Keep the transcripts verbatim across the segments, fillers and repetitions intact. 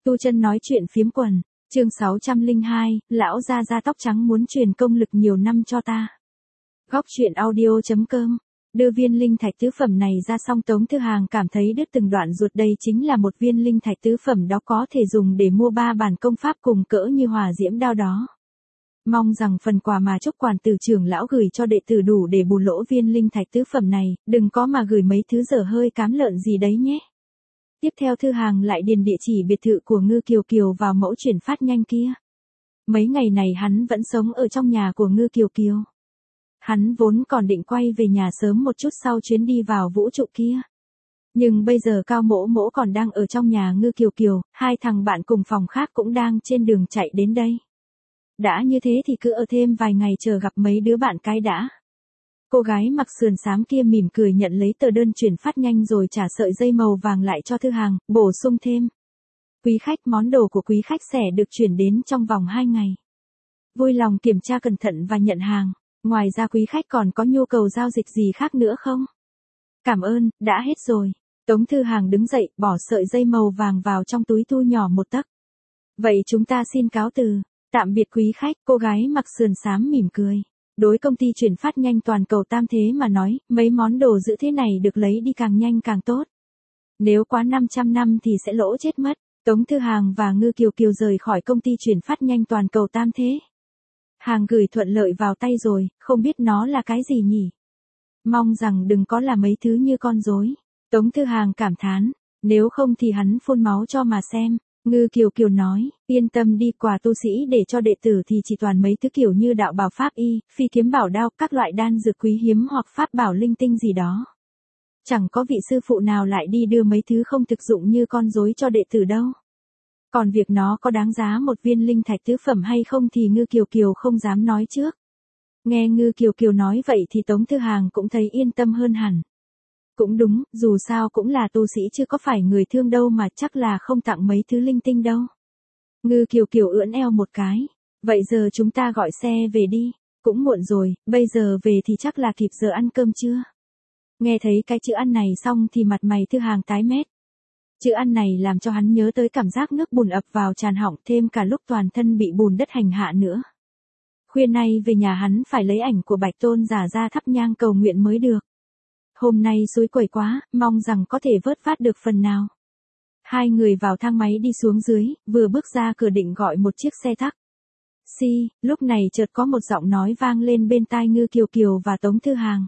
Tu Chân nói chuyện phiếm quần, chương sáu trăm lẻ hai, lão gia da tóc trắng muốn truyền công lực nhiều năm cho ta. Góc truyện audio chấm com. Đưa viên linh thạch tứ phẩm này ra xong Tống Thư Hàng cảm thấy đứt từng đoạn ruột, đây chính là một viên linh thạch tứ phẩm đó có thể dùng để mua ba bản công pháp cùng cỡ như hỏa diễm đao đó. Mong rằng phần quà mà Trúc quản tử trưởng lão gửi cho đệ tử đủ để bù lỗ viên linh thạch tứ phẩm này, đừng có mà gửi mấy thứ dở hơi cám lợn gì đấy nhé. Tiếp theo Thư Hàng lại điền địa chỉ biệt thự của Ngư Kiều Kiều vào mẫu chuyển phát nhanh kia. Mấy ngày này hắn vẫn sống ở trong nhà của Ngư Kiều Kiều. Hắn vốn còn định quay về nhà sớm một chút sau chuyến đi vào vũ trụ kia. Nhưng bây giờ Cao Mỗ Mỗ còn đang ở trong nhà Ngư Kiều Kiều, hai thằng bạn cùng phòng khác cũng đang trên đường chạy đến đây. Đã như thế thì cứ ở thêm vài ngày chờ gặp mấy đứa bạn cái đã. Cô gái mặc sườn xám kia mỉm cười nhận lấy tờ đơn chuyển phát nhanh rồi trả sợi dây màu vàng lại cho Thư Hàng, bổ sung thêm. Quý khách, món đồ của quý khách sẽ được chuyển đến trong vòng hai ngày. Vui lòng kiểm tra cẩn thận và nhận hàng. Ngoài ra quý khách còn có nhu cầu giao dịch gì khác nữa không? Cảm ơn, đã hết rồi. Tống Thư Hàng đứng dậy, bỏ sợi dây màu vàng vào trong túi thu nhỏ một tấc. Vậy chúng ta xin cáo từ. Tạm biệt quý khách, cô gái mặc sườn xám mỉm cười. Đối công ty chuyển phát nhanh toàn cầu Tam Thế mà nói, mấy món đồ giữ thế này được lấy đi càng nhanh càng tốt. Nếu quá năm trăm năm thì sẽ lỗ chết mất. Tống Thư Hàng và Ngư Kiều Kiều rời khỏi công ty chuyển phát nhanh toàn cầu Tam Thế. Hàng gửi thuận lợi vào tay rồi, không biết nó là cái gì nhỉ? Mong rằng đừng có là mấy thứ như con rối. Tống Thư Hàng cảm thán, nếu không thì hắn phun máu cho mà xem. Ngư Kiều Kiều nói, yên tâm đi, quà tu sĩ để cho đệ tử thì chỉ toàn mấy thứ kiểu như đạo bào pháp y, phi kiếm bảo đao, các loại đan dược quý hiếm hoặc pháp bảo linh tinh gì đó. Chẳng có vị sư phụ nào lại đi đưa mấy thứ không thực dụng như con rối cho đệ tử đâu. Còn việc nó có đáng giá một viên linh thạch tứ phẩm hay không thì Ngư Kiều Kiều không dám nói trước. Nghe Ngư Kiều Kiều nói vậy thì Tống Thư Hàng cũng thấy yên tâm hơn hẳn. Cũng đúng, dù sao cũng là tu sĩ chứ có phải người thương đâu mà chắc là không tặng mấy thứ linh tinh đâu. Ngư Kiều Kiều ưỡn eo một cái. Vậy giờ chúng ta gọi xe về đi. Cũng muộn rồi, bây giờ về thì chắc là kịp giờ ăn cơm chưa? Nghe thấy cái chữ ăn này xong thì mặt mày Thư Hàng tái mét. Chữ ăn này làm cho hắn nhớ tới cảm giác nước bùn ập vào tràn họng, thêm cả lúc toàn thân bị bùn đất hành hạ nữa. Khuya nay về nhà hắn phải lấy ảnh của Bạch Tôn giả ra thắp nhang cầu nguyện mới được. Hôm nay xối quẩy quá, mong rằng có thể vớt vát được phần nào. Hai người vào thang máy đi xuống dưới, vừa bước ra cửa định gọi một chiếc xe taxi. Si, lúc này chợt có một giọng nói vang lên bên tai Ngư Kiều Kiều và Tống Thư Hàng.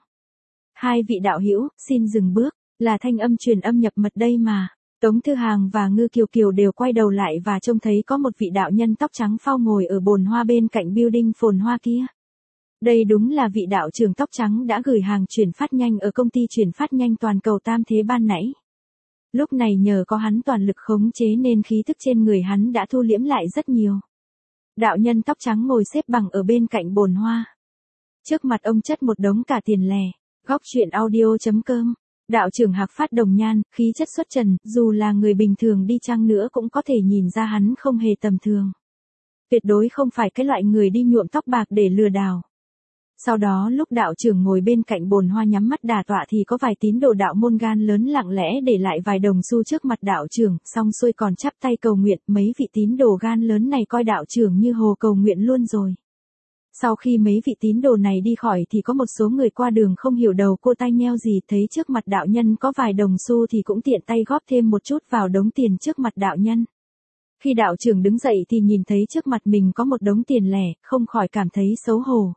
Hai vị đạo hữu, xin dừng bước, là thanh âm truyền âm nhập mật đây mà. Tống Thư Hàng và Ngư Kiều Kiều đều quay đầu lại và trông thấy có một vị đạo nhân tóc trắng phau ngồi ở bồn hoa bên cạnh building phồn hoa kia. Đây đúng là vị đạo trưởng tóc trắng đã gửi hàng chuyển phát nhanh ở công ty chuyển phát nhanh toàn cầu Tam Thế ban nãy. Lúc này nhờ có hắn toàn lực khống chế nên khí thức trên người hắn đã thu liễm lại rất nhiều. Đạo nhân tóc trắng ngồi xếp bằng ở bên cạnh bồn hoa. Trước mặt ông chất một đống cả tiền lẻ. Góc truyện audio chấm com. Đạo trưởng Hạc Phát Đồng Nhan, khí chất xuất trần, dù là người bình thường đi chăng nữa cũng có thể nhìn ra hắn không hề tầm thường. Tuyệt đối không phải cái loại người đi nhuộm tóc bạc để lừa đảo. Sau đó lúc đạo trưởng ngồi bên cạnh bồn hoa nhắm mắt đả tọa thì có vài tín đồ đạo môn gan lớn lặng lẽ để lại vài đồng xu trước mặt đạo trưởng, xong xuôi còn chắp tay cầu nguyện, mấy vị tín đồ gan lớn này coi đạo trưởng như hồ cầu nguyện luôn rồi. Sau khi mấy vị tín đồ này đi khỏi thì có một số người qua đường không hiểu đầu cô tai nheo gì, thấy trước mặt đạo nhân có vài đồng xu thì cũng tiện tay góp thêm một chút vào đống tiền trước mặt đạo nhân. Khi đạo trưởng đứng dậy thì nhìn thấy trước mặt mình có một đống tiền lẻ, không khỏi cảm thấy xấu hổ.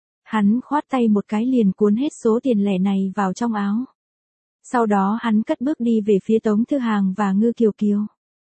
Hắn khoát tay một cái liền cuốn hết số tiền lẻ này vào trong áo. Sau đó hắn cất bước đi về phía Tống Thư Hàng và Ngư Kiều Kiều.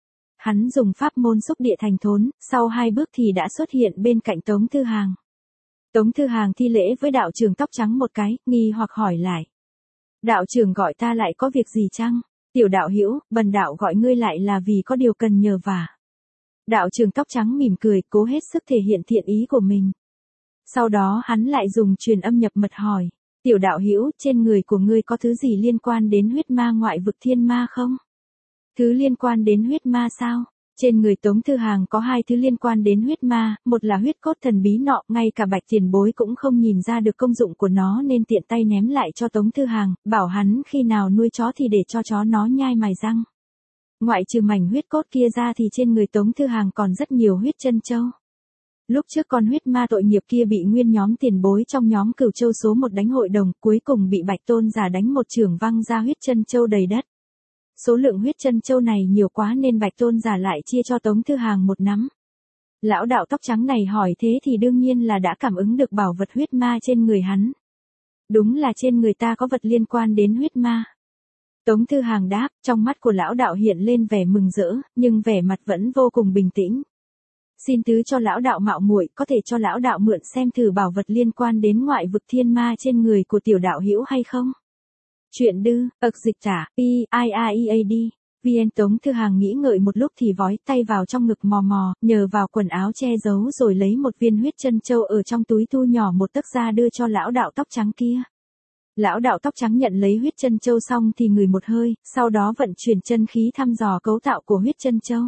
Hắn dùng pháp môn xúc địa thành thốn, sau hai bước thì đã xuất hiện bên cạnh Tống Thư Hàng. Tống Thư Hàng thi lễ với đạo trưởng tóc trắng một cái, nghi hoặc hỏi lại. Đạo trưởng gọi ta lại có việc gì chăng? Tiểu đạo hữu, bần đạo gọi ngươi lại là vì có điều cần nhờ vả. Đạo trưởng tóc trắng mỉm cười, cố hết sức thể hiện thiện ý của mình. Sau đó hắn lại dùng truyền âm nhập mật hỏi. Tiểu đạo hữu, trên người của ngươi có thứ gì liên quan đến huyết ma ngoại vực thiên ma không? Thứ liên quan đến huyết ma sao? Trên người Tống Thư Hàng có hai thứ liên quan đến huyết ma, một là huyết cốt thần bí nọ, ngay cả Bạch tiền bối cũng không nhìn ra được công dụng của nó nên tiện tay ném lại cho Tống Thư Hàng, bảo hắn khi nào nuôi chó thì để cho chó nó nhai mài răng. Ngoại trừ mảnh huyết cốt kia ra thì trên người Tống Thư Hàng còn rất nhiều huyết chân châu. Lúc trước con huyết ma tội nghiệp kia bị nguyên nhóm tiền bối trong nhóm Cửu Châu số một đánh hội đồng, cuối cùng bị Bạch Tôn giả đánh một chưởng văng ra huyết chân châu đầy đất. Số lượng huyết chân châu này nhiều quá nên Bạch Tôn giả lại chia cho Tống Thư Hàng một nắm. Lão đạo tóc trắng này hỏi thế thì đương nhiên là đã cảm ứng được bảo vật huyết ma trên người hắn. Đúng là trên người ta có vật liên quan đến huyết ma. Tống Thư Hàng đáp, trong mắt của lão đạo hiện lên vẻ mừng rỡ, nhưng vẻ mặt vẫn vô cùng bình tĩnh. Xin tứ cho lão đạo mạo muội, có thể cho lão đạo mượn xem thử bảo vật liên quan đến ngoại vực thiên ma trên người của tiểu đạo hữu hay không? Chuyện đư, ực dịch tả, P, I, A, E, A, D. vê en Tống Thư Hàng nghĩ ngợi một lúc thì vói tay vào trong ngực mò mò, nhờ vào quần áo che giấu rồi lấy một viên huyết chân châu ở trong túi thu nhỏ một tấc ra đưa cho lão đạo tóc trắng kia. Lão đạo tóc trắng nhận lấy huyết chân châu xong thì ngửi một hơi, sau đó vận chuyển chân khí thăm dò cấu tạo của huyết chân châu.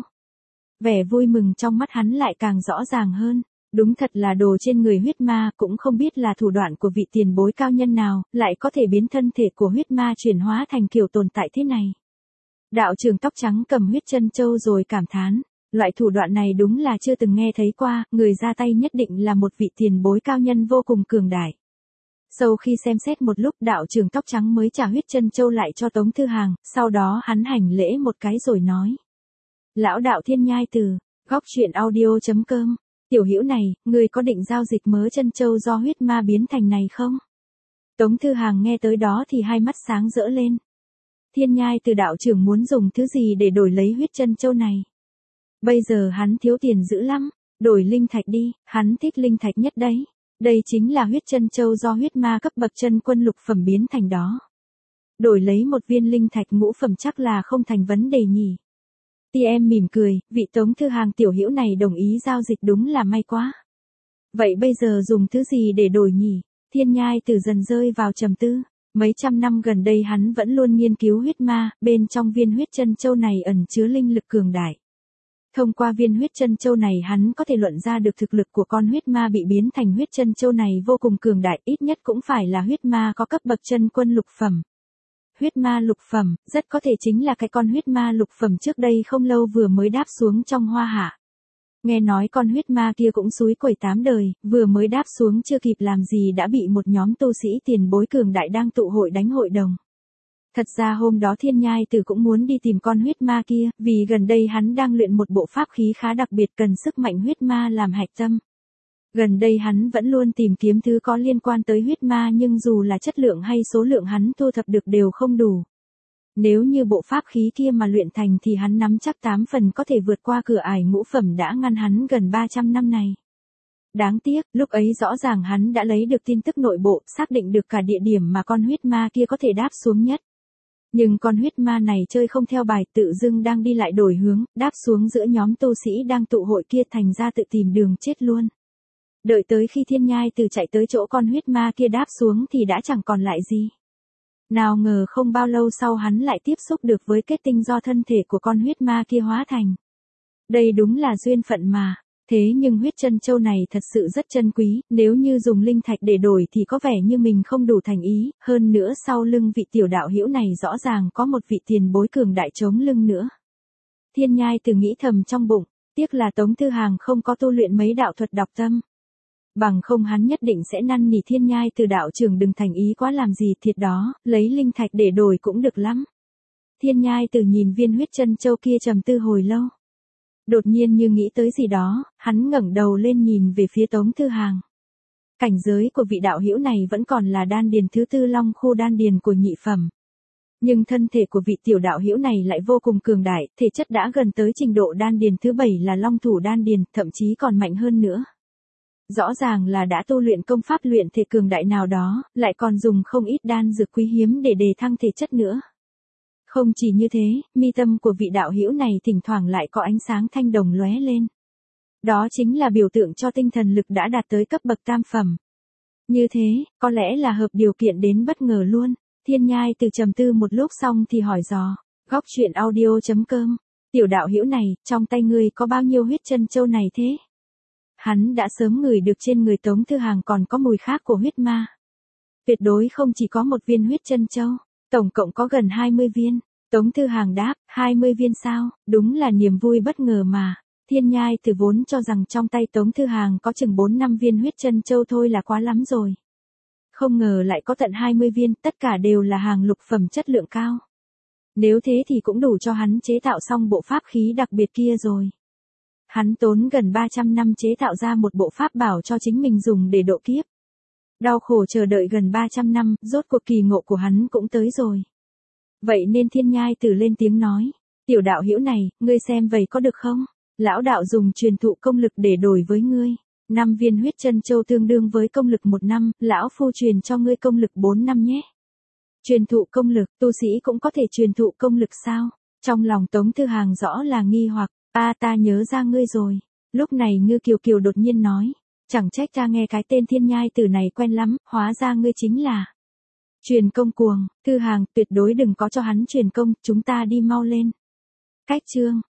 Vẻ vui mừng trong mắt hắn lại càng rõ ràng hơn. Đúng thật là đồ trên người huyết ma, cũng không biết là thủ đoạn của vị tiền bối cao nhân nào, lại có thể biến thân thể của huyết ma chuyển hóa thành kiểu tồn tại thế này. Đạo trưởng tóc trắng cầm huyết chân châu rồi cảm thán, loại thủ đoạn này đúng là chưa từng nghe thấy qua, người ra tay nhất định là một vị tiền bối cao nhân vô cùng cường đại. Sau khi xem xét một lúc, đạo trưởng tóc trắng mới trả huyết chân châu lại cho Tống Thư Hàng, sau đó hắn hành lễ một cái rồi nói. Lão đạo Thiên Nhai Từ, góc truyện audio chấm com. Tiểu hữu này, người có định giao dịch mớ chân châu do huyết ma biến thành này không? Tống Thư Hàng nghe tới đó thì hai mắt sáng rỡ lên. Thiên Nhai Từ đạo trưởng muốn dùng thứ gì để đổi lấy huyết chân châu này? Bây giờ hắn thiếu tiền dữ lắm, đổi linh thạch đi, hắn thích linh thạch nhất đấy. Đây chính là huyết chân châu do huyết ma cấp bậc chân quân lục phẩm biến thành đó. Đổi lấy một viên linh thạch ngũ phẩm chắc là không thành vấn đề nhỉ. Ti em mỉm cười, vị Tống Thư Hàng tiểu hữu này đồng ý giao dịch đúng là may quá. Vậy bây giờ dùng thứ gì để đổi nhỉ? Thiên Nhai Từ dần rơi vào trầm tư. Mấy trăm năm gần đây hắn vẫn luôn nghiên cứu huyết ma, bên trong viên huyết chân châu này ẩn chứa linh lực cường đại. Thông qua viên huyết chân châu này hắn có thể luận ra được thực lực của con huyết ma bị biến thành huyết chân châu này vô cùng cường đại, ít nhất cũng phải là huyết ma có cấp bậc chân quân lục phẩm. Huyết ma lục phẩm, rất có thể chính là cái con huyết ma lục phẩm trước đây không lâu vừa mới đáp xuống trong hoa hạ. Nghe nói con huyết ma kia cũng xúi quẩy tám đời, vừa mới đáp xuống chưa kịp làm gì đã bị một nhóm tu sĩ tiền bối cường đại đang tụ hội đánh hội đồng. Thật ra hôm đó Thiên Nhai Từ cũng muốn đi tìm con huyết ma kia, vì gần đây hắn đang luyện một bộ pháp khí khá đặc biệt cần sức mạnh huyết ma làm hạch tâm. Gần đây hắn vẫn luôn tìm kiếm thứ có liên quan tới huyết ma nhưng dù là chất lượng hay số lượng hắn thu thập được đều không đủ. Nếu như bộ pháp khí kia mà luyện thành thì hắn nắm chắc tám phần có thể vượt qua cửa ải ngũ phẩm đã ngăn hắn gần ba trăm năm này. Đáng tiếc, lúc ấy rõ ràng hắn đã lấy được tin tức nội bộ, xác định được cả địa điểm mà con huyết ma kia có thể đáp xuống nhất. Nhưng con huyết ma này chơi không theo bài, tự dưng đang đi lại đổi hướng, đáp xuống giữa nhóm tu sĩ đang tụ hội kia, thành ra tự tìm đường chết luôn. Đợi tới khi Thiên Nhai Từ chạy tới chỗ con huyết ma kia đáp xuống thì đã chẳng còn lại gì. Nào ngờ không bao lâu sau hắn lại tiếp xúc được với kết tinh do thân thể của con huyết ma kia hóa thành. Đây đúng là duyên phận mà. Thế nhưng huyết chân châu này thật sự rất chân quý, nếu như dùng linh thạch để đổi thì có vẻ như mình không đủ thành ý, hơn nữa sau lưng vị tiểu đạo hữu này rõ ràng có một vị tiền bối cường đại chống lưng nữa. Thiên Nhai Từ nghĩ thầm trong bụng, tiếc là Tống Thư Hàng không có tu luyện mấy đạo thuật đọc tâm. Bằng không hắn nhất định sẽ năn nỉ Thiên Nhai Từ đạo trưởng đừng thành ý quá làm gì thiệt đó, lấy linh thạch để đổi cũng được lắm. Thiên Nhai Từ nhìn viên huyết chân châu kia trầm tư hồi lâu. Đột nhiên như nghĩ tới gì đó, hắn ngẩng đầu lên nhìn về phía Tống Thư Hàng. Cảnh giới của vị đạo hữu này vẫn còn là đan điền thứ tư long khu đan điền của nhị phẩm. Nhưng thân thể của vị tiểu đạo hữu này lại vô cùng cường đại, thể chất đã gần tới trình độ đan điền thứ bảy là long thủ đan điền, thậm chí còn mạnh hơn nữa. Rõ ràng là đã tu luyện công pháp luyện thể cường đại nào đó, lại còn dùng không ít đan dược quý hiếm để đề thăng thể chất nữa. Không chỉ như thế, mi tâm của vị đạo hữu này thỉnh thoảng lại có ánh sáng thanh đồng lóe lên. Đó chính là biểu tượng cho tinh thần lực đã đạt tới cấp bậc tam phẩm. Như thế, có lẽ là hợp điều kiện đến bất ngờ luôn. Thiên Nhai Từ trầm tư một lúc xong thì hỏi dò, góc truyện audio chấm com, tiểu đạo hữu này, trong tay ngươi có bao nhiêu huyết chân châu này thế? Hắn đã sớm ngửi được trên người Tống Thư Hàng còn có mùi khác của huyết ma. Tuyệt đối không chỉ có một viên huyết chân châu, tổng cộng có gần hai mươi viên. Tống Thư Hàng đáp, hai mươi viên sao, đúng là niềm vui bất ngờ mà. Thiên Nhai Tử vốn cho rằng trong tay Tống Thư Hàng có chừng bốn năm viên huyết chân châu thôi là quá lắm rồi. Không ngờ lại có tận hai mươi viên, tất cả đều là hàng lục phẩm chất lượng cao. Nếu thế thì cũng đủ cho hắn chế tạo xong bộ pháp khí đặc biệt kia rồi. Hắn tốn gần ba trăm năm chế tạo ra một bộ pháp bảo cho chính mình dùng để độ kiếp. Đau khổ chờ đợi gần ba trăm năm, rốt cuộc kỳ ngộ của hắn cũng tới rồi. Vậy nên Thiên Nhai Tử lên tiếng nói, tiểu đạo hữu này, ngươi xem vậy có được không? Lão đạo dùng truyền thụ công lực để đổi với ngươi. Năm viên huyết chân châu tương đương với công lực một năm, lão phu truyền cho ngươi công lực bốn năm nhé. Truyền thụ công lực, tu sĩ cũng có thể truyền thụ công lực sao? Trong lòng Tống Thư Hàng rõ là nghi hoặc, a ta nhớ ra ngươi rồi. Lúc này Ngư Kiều Kiều đột nhiên nói, chẳng trách ta nghe cái tên Thiên Nhai Tử này quen lắm, hóa ra ngươi chính là truyền công cuồng. Thư Hàng, tuyệt đối đừng có cho hắn truyền công, chúng ta đi mau lên. Cách chương